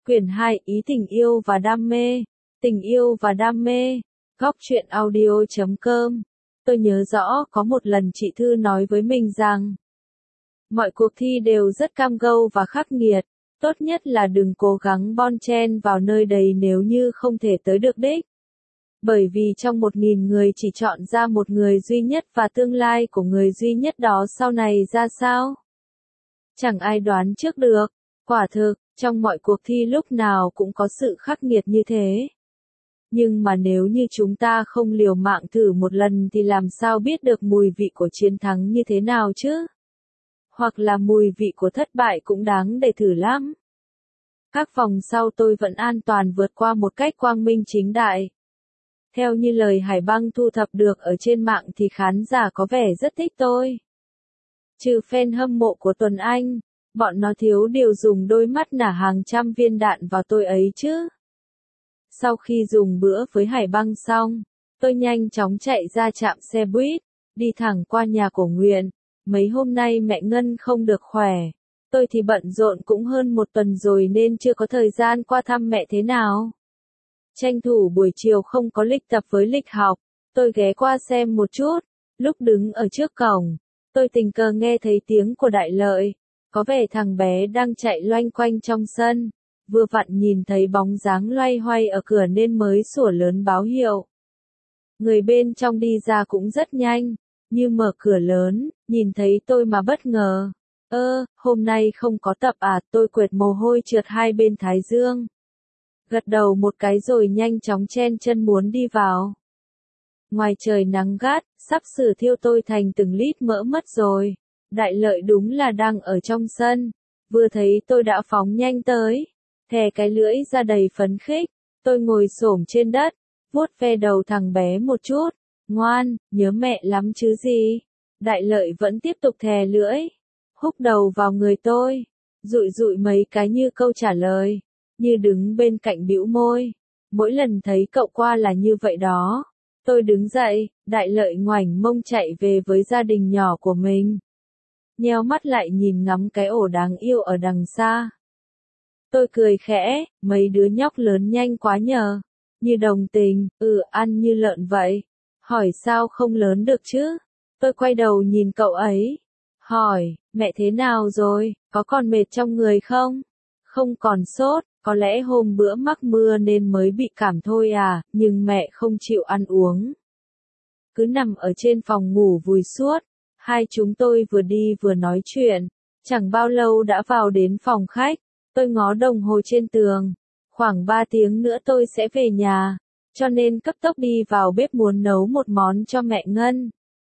Quyển 2 Ý tình yêu và đam mê. Tình yêu và đam mê. Góc truyện audio.com. Tôi nhớ rõ có một lần chị Thư nói với mình rằng mọi cuộc thi đều rất cam go và khắc nghiệt. Tốt nhất là đừng cố gắng bon chen vào nơi đầy nếu như không thể tới được đích. Bởi vì trong 1.000 người chỉ chọn ra một người duy nhất và tương lai của người duy nhất đó sau này ra sao? Chẳng ai đoán trước được. Quả thực, trong mọi cuộc thi lúc nào cũng có sự khắc nghiệt như thế. Nhưng mà nếu như chúng ta không liều mạng thử một lần thì làm sao biết được mùi vị của chiến thắng như thế nào chứ? Hoặc là mùi vị của thất bại cũng đáng để thử lắm. Các vòng sau tôi vẫn an toàn vượt qua một cách quang minh chính đại. Theo như lời Hải Băng thu thập được ở trên mạng thì khán giả có vẻ rất thích tôi. Trừ fan hâm mộ của Tuấn Anh, bọn nó thiếu điều dùng đôi mắt nả hàng trăm viên đạn vào tôi ấy chứ. Sau khi dùng bữa với Hải Băng xong, tôi nhanh chóng chạy ra trạm xe buýt, đi thẳng qua nhà của Nguyện. Mấy hôm nay mẹ Ngân không được khỏe. Tôi thì bận rộn cũng hơn một tuần rồi nên chưa có thời gian qua thăm mẹ thế nào. Tranh thủ buổi chiều không có lịch tập với lịch học, tôi ghé qua xem một chút. Lúc đứng ở trước cổng, tôi tình cờ nghe thấy tiếng của Đại Lợi. Có vẻ thằng bé đang chạy loanh quanh trong sân. Vừa vặn nhìn thấy bóng dáng loay hoay ở cửa nên mới sủa lớn báo hiệu. Người bên trong đi ra cũng rất nhanh, như mở cửa lớn, nhìn thấy tôi mà bất ngờ. Hôm nay không có tập à? Tôi quệt mồ hôi trượt hai bên thái dương. Gật đầu một cái rồi nhanh chóng chen chân muốn đi vào. Ngoài trời nắng gắt, sắp sửa thiêu tôi thành từng lít mỡ mất rồi. Đại Lợi đúng là đang ở trong sân. Vừa thấy tôi đã phóng nhanh tới. Thè cái lưỡi ra đầy phấn khích. Tôi ngồi xổm trên đất, vuốt ve đầu thằng bé một chút. Ngoan, nhớ mẹ lắm chứ gì. Đại Lợi vẫn tiếp tục thè lưỡi. Húc đầu vào người tôi. Dụi dụi mấy cái như câu trả lời. Như đứng bên cạnh bĩu môi. Mỗi lần thấy cậu qua là như vậy đó. Tôi đứng dậy, Đại Lợi ngoảnh mông chạy về với gia đình nhỏ của mình. Nheo mắt lại nhìn ngắm cái ổ đáng yêu ở đằng xa. Tôi cười khẽ, mấy đứa nhóc lớn nhanh quá nhờ. Như đồng tình, ăn như lợn vậy. Hỏi sao không lớn được chứ? Tôi quay đầu nhìn cậu ấy. Hỏi, mẹ thế nào rồi, có còn mệt trong người không? Không còn sốt, có lẽ hôm bữa mắc mưa nên mới bị cảm thôi à, nhưng mẹ không chịu ăn uống. Cứ nằm ở trên phòng ngủ vùi suốt. Hai chúng tôi vừa đi vừa nói chuyện. Chẳng bao lâu đã vào đến phòng khách. Tôi ngó đồng hồ trên tường. Khoảng 3 tiếng nữa tôi sẽ về nhà. Cho nên cấp tốc đi vào bếp muốn nấu một món cho mẹ Ngân.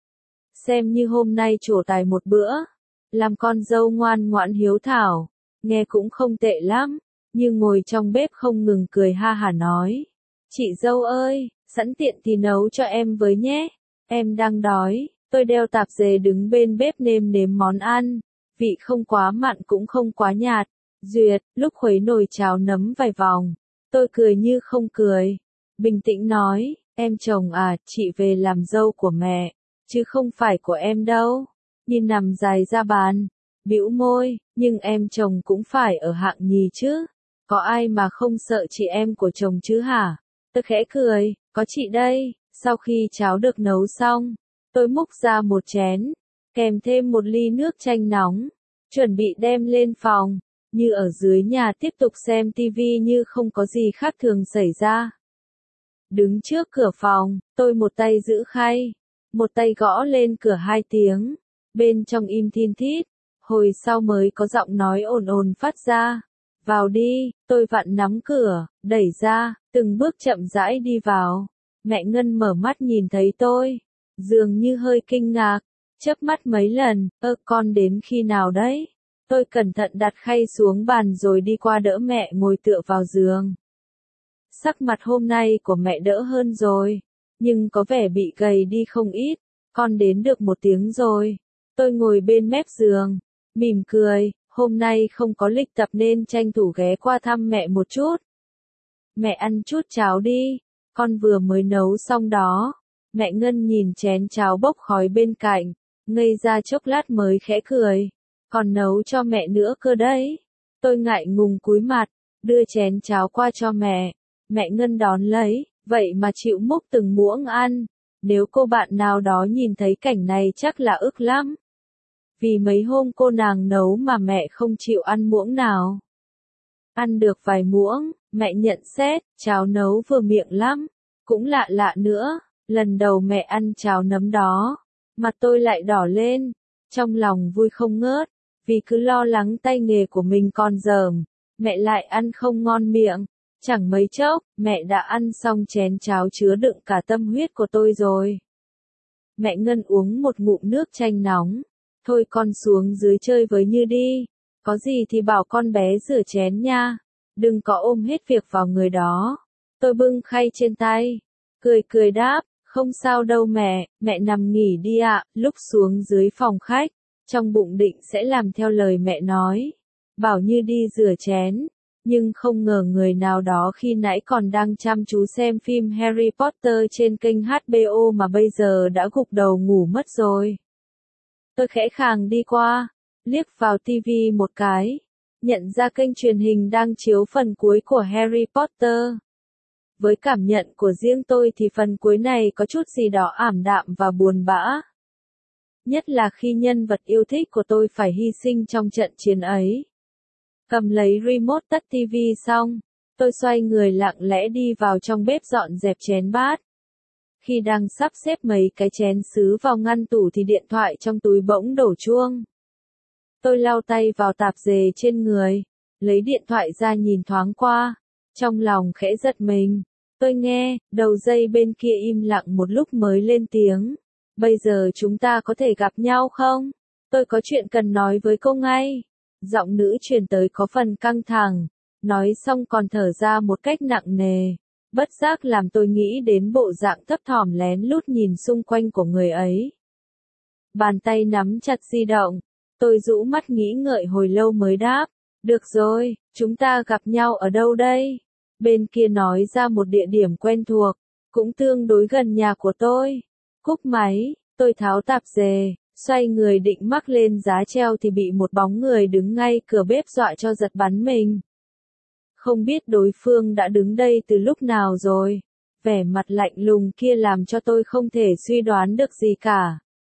Xem như hôm nay trổ tài một bữa. Làm con dâu ngoan ngoãn hiếu thảo. Nghe cũng không tệ lắm. Nhưng ngồi trong bếp không ngừng cười ha hả nói. Chị dâu ơi, sẵn tiện thì nấu cho em với nhé. Em đang đói. Tôi đeo tạp dề đứng bên bếp nêm nếm món ăn. Vị không quá mặn cũng không quá nhạt. Duyệt, lúc khuấy nồi cháo nấm vài vòng. Tôi cười như không cười. Bình tĩnh nói, em chồng à, chị về làm dâu của mẹ. Chứ không phải của em đâu. Nhìn nằm dài ra bàn. Bĩu môi, nhưng em chồng cũng phải ở hạng nhì chứ. Có ai mà không sợ chị em của chồng chứ hả? Tôi khẽ cười, có chị đây. Sau khi cháo được nấu xong, tôi múc ra một chén, kèm thêm một ly nước chanh nóng, chuẩn bị đem lên phòng, như ở dưới nhà tiếp tục xem tivi như không có gì khác thường xảy ra. Đứng trước cửa phòng, tôi một tay giữ khay, một tay gõ lên cửa 2 tiếng, bên trong im thin thít, hồi sau mới có giọng nói ồn ồn phát ra. Vào đi, tôi vặn nắm cửa, đẩy ra, từng bước chậm rãi đi vào. Mẹ Ngân mở mắt nhìn thấy tôi, dường như hơi kinh ngạc, chớp mắt mấy lần, con đến khi nào đấy? Tôi cẩn thận đặt khay xuống bàn rồi đi qua đỡ mẹ ngồi tựa vào giường. Sắc mặt hôm nay của mẹ đỡ hơn rồi, nhưng có vẻ bị gầy đi không ít, con đến được 1 tiếng rồi. Tôi ngồi bên mép giường, mỉm cười, hôm nay không có lịch tập nên tranh thủ ghé qua thăm mẹ một chút. Mẹ ăn chút cháo đi, con vừa mới nấu xong đó. Mẹ Ngân nhìn chén cháo bốc khói bên cạnh, ngây ra chốc lát mới khẽ cười. Còn nấu cho mẹ nữa cơ đấy. Tôi ngại ngùng cúi mặt, đưa chén cháo qua cho mẹ. Mẹ Ngân đón lấy, vậy mà chịu múc từng muỗng ăn. Nếu cô bạn nào đó nhìn thấy cảnh này chắc là ức lắm. Vì mấy hôm cô nàng nấu mà mẹ không chịu ăn muỗng nào. Ăn được vài muỗng, mẹ nhận xét, cháo nấu vừa miệng lắm. Cũng lạ lạ nữa, lần đầu mẹ ăn cháo nấm đó, mặt tôi lại đỏ lên, trong lòng vui không ngớt, vì cứ lo lắng tay nghề của mình còn dởm, mẹ lại ăn không ngon miệng. Chẳng mấy chốc, mẹ đã ăn xong chén cháo chứa đựng cả tâm huyết của tôi rồi. Mẹ Ngân uống một ngụm nước chanh nóng. Thôi con xuống dưới chơi với Như đi. Có gì thì bảo con bé rửa chén nha. Đừng có ôm hết việc vào người đó. Tôi bưng khay trên tay. Cười cười đáp, không sao đâu mẹ nằm nghỉ đi ạ. Lúc xuống dưới phòng khách, trong bụng định sẽ làm theo lời mẹ nói. Bảo Như đi rửa chén. Nhưng không ngờ người nào đó khi nãy còn đang chăm chú xem phim Harry Potter trên kênh HBO mà bây giờ đã gục đầu ngủ mất rồi. Tôi khẽ khàng đi qua, liếc vào tivi một cái, nhận ra kênh truyền hình đang chiếu phần cuối của Harry Potter. Với cảm nhận của riêng tôi thì phần cuối này có chút gì đó ảm đạm và buồn bã. Nhất là khi nhân vật yêu thích của tôi phải hy sinh trong trận chiến ấy. Cầm lấy remote tắt tivi xong, tôi xoay người lặng lẽ đi vào trong bếp dọn dẹp chén bát. Khi đang sắp xếp mấy cái chén sứ vào ngăn tủ thì điện thoại trong túi bỗng đổ chuông. Tôi lau tay vào tạp dề trên người, lấy điện thoại ra nhìn thoáng qua, trong lòng khẽ giật mình. Tôi nghe, đầu dây bên kia im lặng một lúc mới lên tiếng. Bây giờ chúng ta có thể gặp nhau không? Tôi có chuyện cần nói với cô ngay. Giọng nữ truyền tới có phần căng thẳng, nói xong còn thở ra một cách nặng nề. Bất giác làm tôi nghĩ đến bộ dạng thấp thỏm lén lút nhìn xung quanh của người ấy. Bàn tay nắm chặt di động, tôi rũ mắt nghĩ ngợi hồi lâu mới đáp. Được rồi, chúng ta gặp nhau ở đâu đây? Bên kia nói ra một địa điểm quen thuộc, cũng tương đối gần nhà của tôi. Cúp máy, tôi tháo tạp dề, xoay người định mắc lên giá treo thì bị một bóng người đứng ngay cửa bếp dọa cho giật bắn mình. Không biết đối phương đã đứng đây từ lúc nào rồi. Vẻ mặt lạnh lùng kia làm cho tôi không thể suy đoán được gì cả.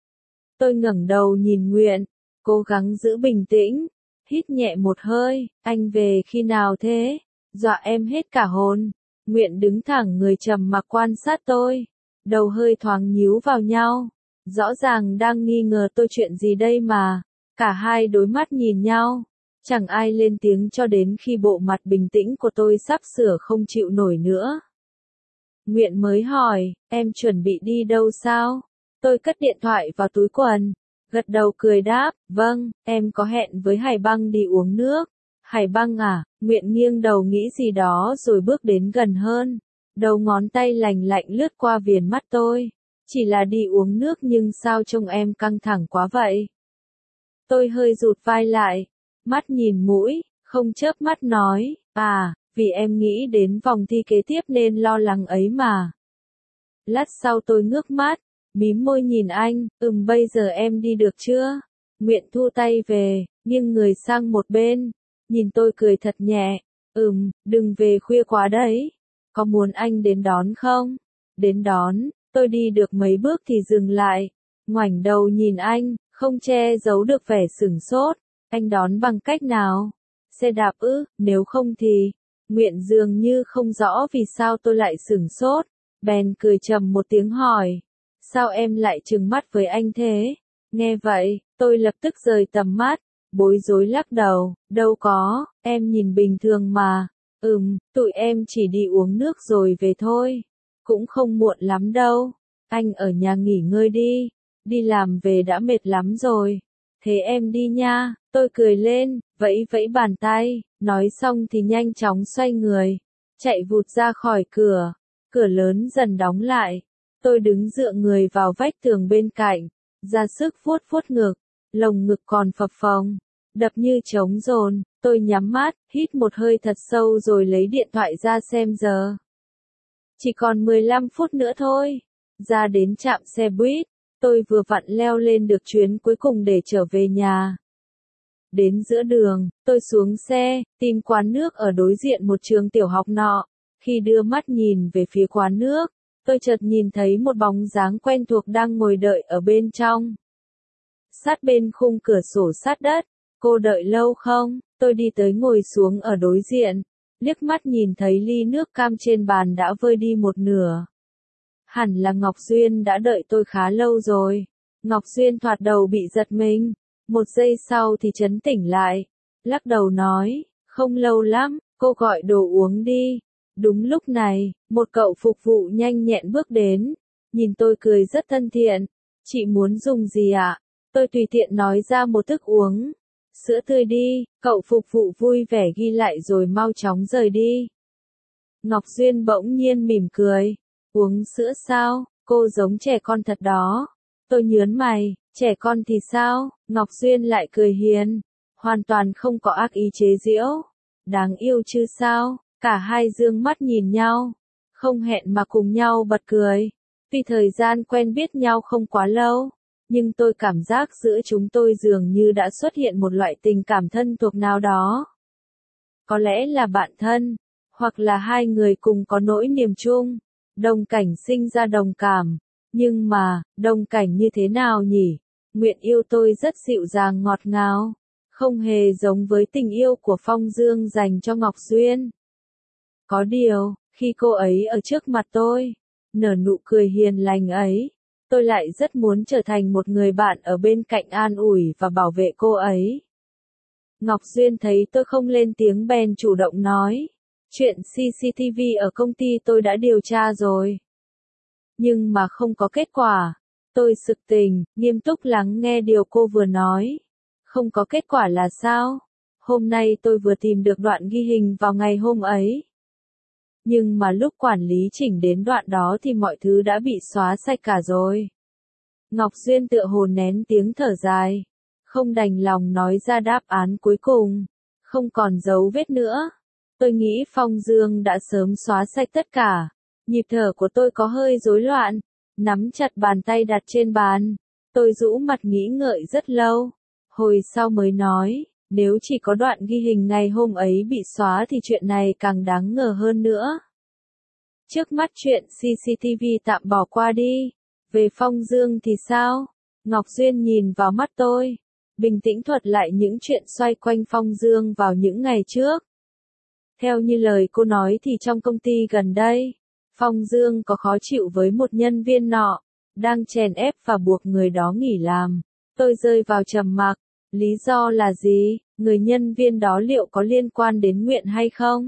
Tôi ngẩng đầu nhìn Nguyện, cố gắng giữ bình tĩnh, hít nhẹ một hơi. Anh về khi nào thế? Dọa em hết cả hồn. Nguyện đứng thẳng người trầm mặc quan sát tôi, đầu hơi thoáng nhíu vào nhau. Rõ ràng đang nghi ngờ tôi chuyện gì đây mà. Cả hai đối mắt nhìn nhau. Chẳng ai lên tiếng cho đến khi bộ mặt bình tĩnh của tôi sắp sửa không chịu nổi nữa. Nguyện mới hỏi, em chuẩn bị đi đâu sao? Tôi cất điện thoại vào túi quần, gật đầu cười đáp, vâng, em có hẹn với Hải Băng đi uống nước. Hải Băng à? Nguyện nghiêng đầu nghĩ gì đó rồi bước đến gần hơn. Đầu ngón tay lành lạnh lướt qua viền mắt tôi. Chỉ là đi uống nước nhưng sao trông em căng thẳng quá vậy? Tôi hơi rụt vai lại, mắt nhìn mũi, không chớp mắt nói, vì em nghĩ đến vòng thi kế tiếp nên lo lắng ấy mà. Lát sau tôi ngước mắt, mím môi nhìn anh, bây giờ em đi được chưa? Nguyện thu tay về, nghiêng người sang một bên, nhìn tôi cười thật nhẹ, đừng về khuya quá đấy. Có muốn anh đến đón không? Đến đón, tôi đi được mấy bước thì dừng lại, ngoảnh đầu nhìn anh, không che giấu được vẻ sửng sốt. Anh đón bằng cách nào? Xe đạp ư? Nếu không thì... Nguyện dường như không rõ vì sao tôi lại sửng sốt, bèn cười trầm một tiếng hỏi. Sao em lại trừng mắt với anh thế? Nghe vậy, tôi lập tức rời tầm mắt, bối rối lắc đầu, đâu có, em nhìn bình thường mà. Tụi em chỉ đi uống nước rồi về thôi. Cũng không muộn lắm đâu. Anh ở nhà nghỉ ngơi đi. Đi làm về đã mệt lắm rồi. Thế em đi nha. Tôi cười lên, vẫy vẫy bàn tay, nói xong thì nhanh chóng xoay người, chạy vụt ra khỏi cửa. Cửa lớn dần đóng lại. Tôi đứng dựa người vào vách tường bên cạnh, ra sức vuốt vuốt ngực, lồng ngực còn phập phồng, đập như trống dồn. Tôi nhắm mắt, hít một hơi thật sâu rồi lấy điện thoại ra xem giờ. Chỉ còn 15 phút nữa thôi. Ra đến trạm xe buýt, tôi vừa vặn leo lên được chuyến cuối cùng để trở về nhà. Đến giữa đường, tôi xuống xe, tìm quán nước ở đối diện một trường tiểu học nọ. Khi đưa mắt nhìn về phía quán nước, tôi chợt nhìn thấy một bóng dáng quen thuộc đang ngồi đợi ở bên trong. Sát bên khung cửa sổ sát đất. Cô đợi lâu không? Tôi đi tới ngồi xuống ở đối diện. Liếc mắt nhìn thấy ly nước cam trên bàn đã vơi đi một nửa. Hẳn là Ngọc Duyên đã đợi tôi khá lâu rồi. Ngọc Duyên thoạt đầu bị giật mình. Một giây sau thì trấn tỉnh lại. Lắc đầu nói, không lâu lắm, cô gọi đồ uống đi. Đúng lúc này, một cậu phục vụ nhanh nhẹn bước đến. Nhìn tôi cười rất thân thiện. Chị muốn dùng gì ạ? Tôi tùy tiện nói ra một thức uống. Sữa tươi đi, cậu phục vụ vui vẻ ghi lại rồi mau chóng rời đi. Ngọc Duyên bỗng nhiên mỉm cười. Uống sữa sao? Cô giống trẻ con thật đó. Tôi nhớn mày, trẻ con thì sao? Ngọc Duyên lại cười hiền. Hoàn toàn không có ác ý chế giễu. Đáng yêu chứ sao? Cả hai dương mắt nhìn nhau. Không hẹn mà cùng nhau bật cười. Tuy thời gian quen biết nhau không quá lâu. Nhưng tôi cảm giác giữa chúng tôi dường như đã xuất hiện một loại tình cảm thân thuộc nào đó. Có lẽ là bạn thân, hoặc là hai người cùng có nỗi niềm chung. Đồng cảnh sinh ra đồng cảm. Nhưng mà, đồng cảnh như thế nào nhỉ? Nguyện yêu tôi rất dịu dàng ngọt ngào. Không hề giống với tình yêu của Phong Dương dành cho Ngọc Duyên. Có điều, khi cô ấy ở trước mặt tôi, nở nụ cười hiền lành ấy, tôi lại rất muốn trở thành một người bạn ở bên cạnh an ủi và bảo vệ cô ấy. Ngọc Duyên thấy tôi không lên tiếng bèn chủ động nói, chuyện CCTV ở công ty tôi đã điều tra rồi. Nhưng mà không có kết quả. Tôi sực tỉnh, nghiêm túc lắng nghe điều cô vừa nói. Không có kết quả là sao? Hôm nay tôi vừa tìm được đoạn ghi hình vào ngày hôm ấy. Nhưng mà lúc quản lý chỉnh đến đoạn đó thì mọi thứ đã bị xóa sạch cả rồi. Ngọc Duyên tựa hồ nén tiếng thở dài. Không đành lòng nói ra đáp án cuối cùng. Không còn dấu vết nữa. Tôi nghĩ Phong Dương đã sớm xóa sạch tất cả. Nhịp thở của tôi có hơi rối loạn. Nắm chặt bàn tay đặt trên bàn. Tôi rũ mặt nghĩ ngợi rất lâu. Hồi sau mới nói, nếu chỉ có đoạn ghi hình ngày hôm ấy bị xóa thì chuyện này càng đáng ngờ hơn nữa. Trước mắt chuyện CCTV tạm bỏ qua đi. Về Phong Dương thì sao? Ngọc Duyên nhìn vào mắt tôi. Bình tĩnh thuật lại những chuyện xoay quanh Phong Dương vào những ngày trước. Theo như lời cô nói thì trong công ty gần đây, Phong Dương có khó chịu với một nhân viên nọ, đang chèn ép và buộc người đó nghỉ làm. Tôi rơi vào trầm mặc. Lý do là gì? Người nhân viên đó liệu có liên quan đến Nguyện hay không?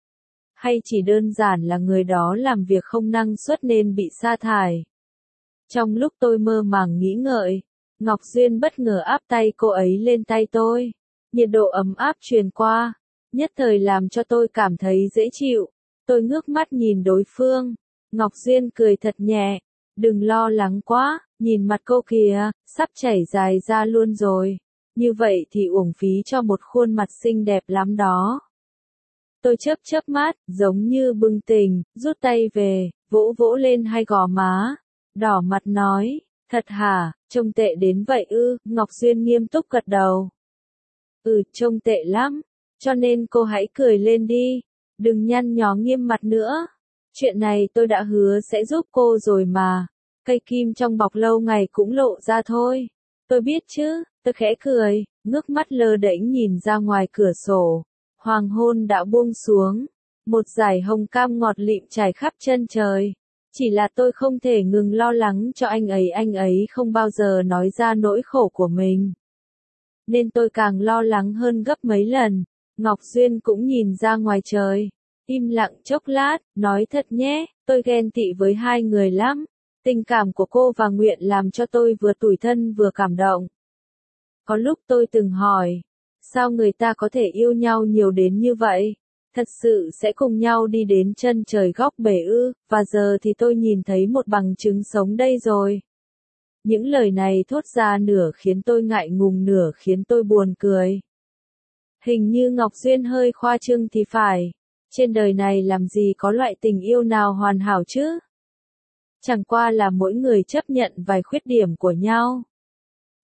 Hay chỉ đơn giản là người đó làm việc không năng suất nên bị sa thải? Trong lúc tôi mơ màng nghĩ ngợi, Ngọc Duyên bất ngờ áp tay cô ấy lên tay tôi. Nhiệt độ ấm áp truyền qua, nhất thời làm cho tôi cảm thấy dễ chịu. Tôi ngước mắt nhìn đối phương. Ngọc Duyên cười thật nhẹ. Đừng lo lắng quá, nhìn mặt cô kìa, sắp chảy dài ra luôn rồi. Như vậy thì uổng phí cho một khuôn mặt xinh đẹp lắm đó. Tôi chớp mắt, giống như bừng tỉnh, rút tay về, vỗ vỗ lên hai gò má. Đỏ mặt nói, thật hả, trông tệ đến vậy ư? Ngọc Duyên nghiêm túc gật đầu. Trông tệ lắm, cho nên cô hãy cười lên đi, đừng nhăn nhó nghiêm mặt nữa. Chuyện này tôi đã hứa sẽ giúp cô rồi mà, cây kim trong bọc lâu ngày cũng lộ ra thôi. Tôi biết chứ, tôi khẽ cười, ngước mắt lơ đễnh nhìn ra ngoài cửa sổ. Hoàng hôn đã buông xuống, một dải hồng cam ngọt lịm trải khắp chân trời. Chỉ là tôi không thể ngừng lo lắng cho anh ấy không bao giờ nói ra nỗi khổ của mình. Nên tôi càng lo lắng hơn gấp mấy lần. Ngọc Duyên cũng nhìn ra ngoài trời. Im lặng chốc lát, nói thật nhé, tôi ghen tị với hai người lắm. Tình cảm của cô và Nguyện làm cho tôi vừa tủi thân vừa cảm động. Có lúc tôi từng hỏi, sao người ta có thể yêu nhau nhiều đến như vậy? Thật sự sẽ cùng nhau đi đến chân trời góc bể ư? Và giờ thì tôi nhìn thấy một bằng chứng sống đây rồi. Những lời này thốt ra nửa khiến tôi ngại ngùng nửa khiến tôi buồn cười. Hình như Ngọc Duyên hơi khoa trương thì phải. Trên đời này làm gì có loại tình yêu nào hoàn hảo chứ? Chẳng qua là mỗi người chấp nhận vài khuyết điểm của nhau.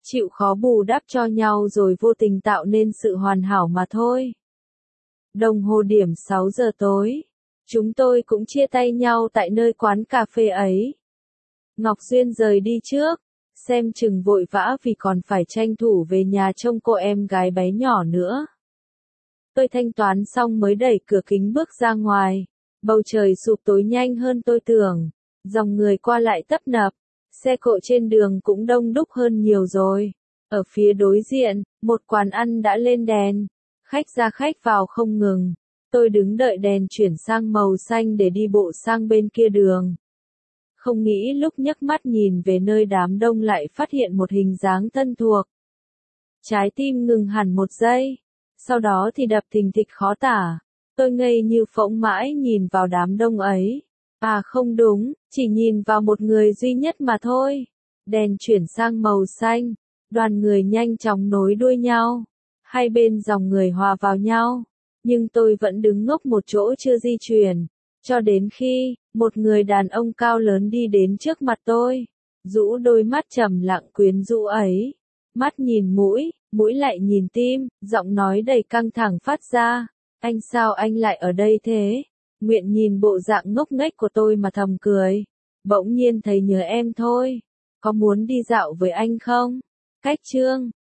chịu khó bù đắp cho nhau rồi vô tình tạo nên sự hoàn hảo mà thôi. Đồng hồ điểm 6 giờ tối. Chúng tôi cũng chia tay nhau tại nơi quán cà phê ấy. Ngọc Duyên rời đi trước, xem chừng vội vã vì còn phải tranh thủ về nhà trông cô em gái bé nhỏ nữa. Tôi thanh toán xong mới đẩy cửa kính bước ra ngoài. Bầu trời sụp tối nhanh hơn tôi tưởng. Dòng người qua lại tấp nập. Xe cộ trên đường cũng đông đúc hơn nhiều rồi. Ở phía đối diện, một quán ăn đã lên đèn. Khách ra khách vào không ngừng. Tôi đứng đợi đèn chuyển sang màu xanh để đi bộ sang bên kia đường. Không nghĩ lúc nhấc mắt nhìn về nơi đám đông lại phát hiện một hình dáng thân thuộc. Trái tim ngừng hẳn một giây. Sau đó thì đập thình thịch khó tả. Tôi ngây như phỗng mãi nhìn vào đám đông ấy. À không đúng, chỉ nhìn vào một người duy nhất mà thôi. Đèn chuyển sang màu xanh. Đoàn người nhanh chóng nối đuôi nhau. Hai bên dòng người hòa vào nhau. Nhưng tôi vẫn đứng ngốc một chỗ chưa di chuyển. Cho đến khi, một người đàn ông cao lớn đi đến trước mặt tôi. Rũ đôi mắt trầm lặng quyến rũ ấy. Mắt nhìn mũi, mũi lại nhìn tim, giọng nói đầy căng thẳng phát ra. Anh sao anh lại ở đây thế? Nguyện nhìn bộ dạng ngốc nghếch của tôi mà thầm cười. Bỗng nhiên thấy nhớ em thôi. Có muốn đi dạo với anh không? Cách chương